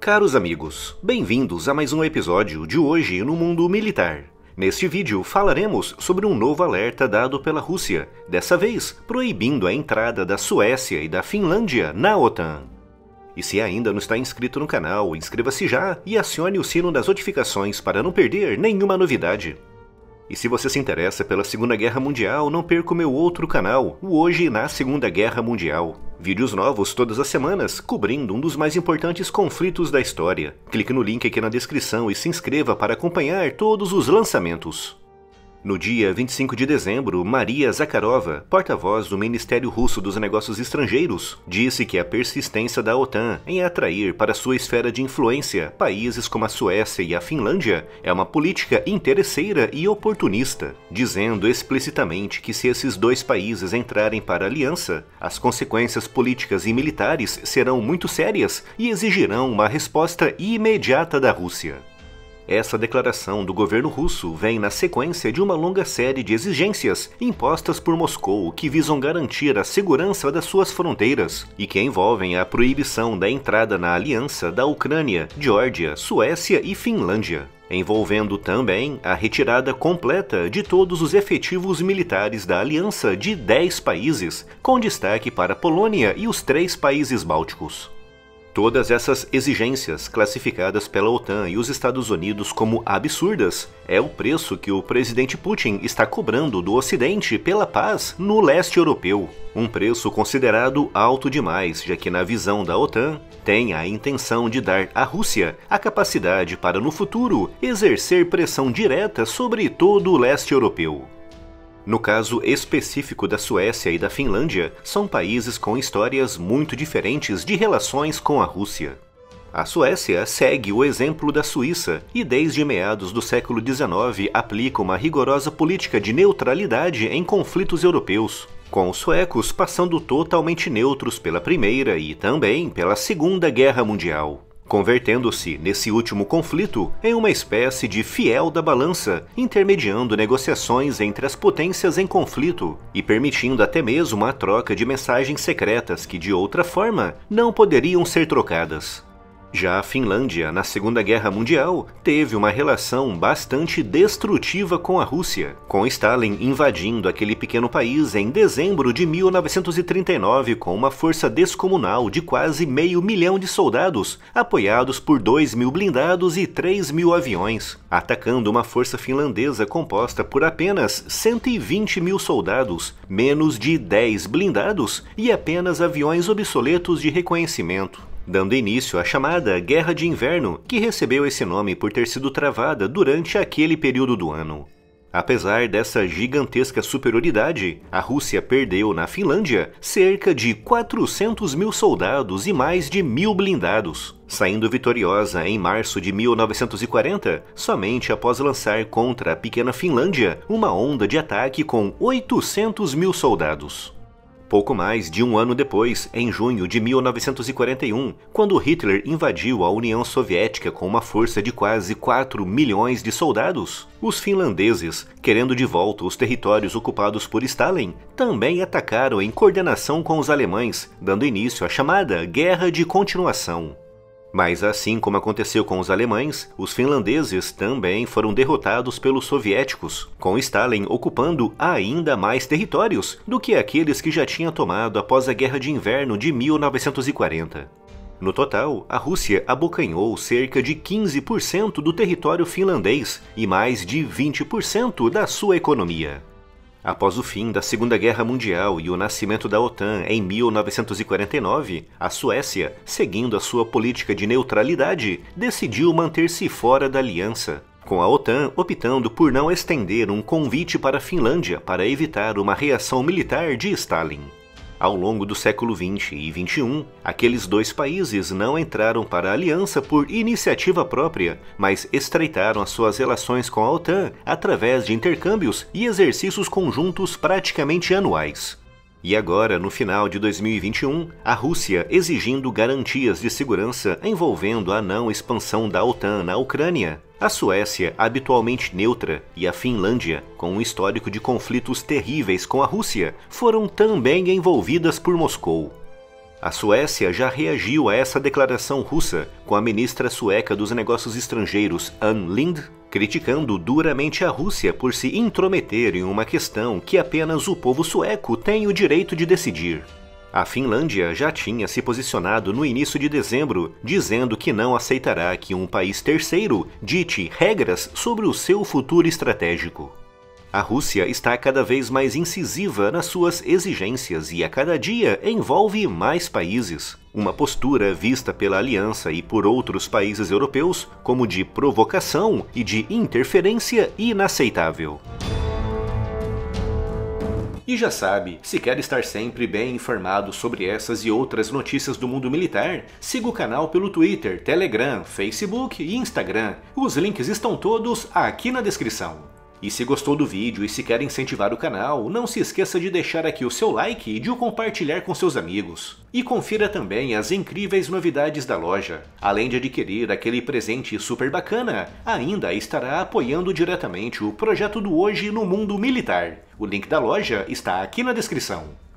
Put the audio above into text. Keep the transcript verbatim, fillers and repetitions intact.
Caros amigos, bem-vindos a mais um episódio de Hoje no Mundo Militar. Neste vídeo falaremos sobre um novo alerta dado pela Rússia, dessa vez proibindo a entrada da Suécia e da Finlândia na OTAN. E se ainda não está inscrito no canal, inscreva-se já e acione o sino das notificações para não perder nenhuma novidade. E se você se interessa pela Segunda Guerra Mundial, não perca o meu outro canal, o Hoje na Segunda Guerra Mundial. Vídeos novos todas as semanas, cobrindo um dos mais importantes conflitos da história. Clique no link aqui na descrição e se inscreva para acompanhar todos os lançamentos. No dia vinte e cinco de dezembro, Maria Zakharova, porta-voz do Ministério Russo dos Negócios Estrangeiros, disse que a persistência da OTAN em atrair para sua esfera de influência países como a Suécia e a Finlândia é uma política interesseira e oportunista, dizendo explicitamente que se esses dois países entrarem para a aliança, as consequências políticas e militares serão muito sérias e exigirão uma resposta imediata da Rússia. Essa declaração do governo russo vem na sequência de uma longa série de exigências impostas por Moscou que visam garantir a segurança das suas fronteiras e que envolvem a proibição da entrada na aliança da Ucrânia, Geórgia, Suécia e Finlândia, envolvendo também a retirada completa de todos os efetivos militares da aliança de dez países, com destaque para a Polônia e os três países bálticos. Todas essas exigências, classificadas pela OTAN e os Estados Unidos como absurdas, é o preço que o presidente Putin está cobrando do Ocidente pela paz no leste europeu. Um preço considerado alto demais, já que na visão da OTAN, tem a intenção de dar à Rússia a capacidade para no futuro exercer pressão direta sobre todo o leste europeu. No caso específico da Suécia e da Finlândia, são países com histórias muito diferentes de relações com a Rússia. A Suécia segue o exemplo da Suíça e desde meados do século dezenove aplica uma rigorosa política de neutralidade em conflitos europeus, com os suecos passando totalmente neutros pela Primeira e também pela Segunda Guerra Mundial, convertendo-se, nesse último conflito, em uma espécie de fiel da balança, intermediando negociações entre as potências em conflito e permitindo até mesmo a troca de mensagens secretas que, de outra forma, não poderiam ser trocadas. Já a Finlândia, na Segunda Guerra Mundial, teve uma relação bastante destrutiva com a Rússia, com Stalin invadindo aquele pequeno país em dezembro de mil novecentos e trinta e nove com uma força descomunal de quase meio milhão de soldados, apoiados por dois mil blindados e três mil aviões, atacando uma força finlandesa composta por apenas cento e vinte mil soldados, menos de dez blindados e apenas aviões obsoletos de reconhecimento, dando início à chamada Guerra de Inverno, que recebeu esse nome por ter sido travada durante aquele período do ano. Apesar dessa gigantesca superioridade, a Rússia perdeu na Finlândia cerca de quatrocentos mil soldados e mais de mil blindados, saindo vitoriosa em março de mil novecentos e quarenta, somente após lançar contra a pequena Finlândia uma onda de ataque com oitocentos mil soldados. Pouco mais de um ano depois, em junho de mil novecentos e quarenta e um, quando Hitler invadiu a União Soviética com uma força de quase quatro milhões de soldados, os finlandeses, querendo de volta os territórios ocupados por Stalin, também atacaram em coordenação com os alemães, dando início à chamada Guerra de Continuação. Mas assim como aconteceu com os alemães, os finlandeses também foram derrotados pelos soviéticos, com Stalin ocupando ainda mais territórios do que aqueles que já tinha tomado após a Guerra de Inverno de mil novecentos e quarenta. No total, a Rússia abocanhou cerca de quinze por cento do território finlandês e mais de vinte por cento da sua economia. Após o fim da Segunda Guerra Mundial e o nascimento da OTAN em mil novecentos e quarenta e nove, a Suécia, seguindo a sua política de neutralidade, decidiu manter-se fora da aliança, com a OTAN optando por não estender um convite para a Finlândia para evitar uma reação militar de Stalin. Ao longo do século vinte e vinte e um, aqueles dois países não entraram para a aliança por iniciativa própria, mas estreitaram as suas relações com a OTAN através de intercâmbios e exercícios conjuntos praticamente anuais. E agora, no final de dois mil e vinte e um, a Rússia exigindo garantias de segurança envolvendo a não expansão da OTAN na Ucrânia, a Suécia, habitualmente neutra, e a Finlândia, com um histórico de conflitos terríveis com a Rússia, foram também envolvidas por Moscou. A Suécia já reagiu a essa declaração russa, com a ministra sueca dos Negócios Estrangeiros, Ann Linde, criticando duramente a Rússia por se intrometer em uma questão que apenas o povo sueco tem o direito de decidir. A Finlândia já tinha se posicionado no início de dezembro, dizendo que não aceitará que um país terceiro dite regras sobre o seu futuro estratégico. A Rússia está cada vez mais incisiva nas suas exigências e a cada dia envolve mais países. Uma postura vista pela aliança e por outros países europeus como de provocação e de interferência inaceitável. E já sabe, se quer estar sempre bem informado sobre essas e outras notícias do mundo militar, siga o canal pelo Twitter, Telegram, Facebook e Instagram. Os links estão todos aqui na descrição. E se gostou do vídeo e se quer incentivar o canal, não se esqueça de deixar aqui o seu like e de o compartilhar com seus amigos. E confira também as incríveis novidades da loja. Além de adquirir aquele presente super bacana, ainda estará apoiando diretamente o projeto do Hoje no Mundo Militar. O link da loja está aqui na descrição.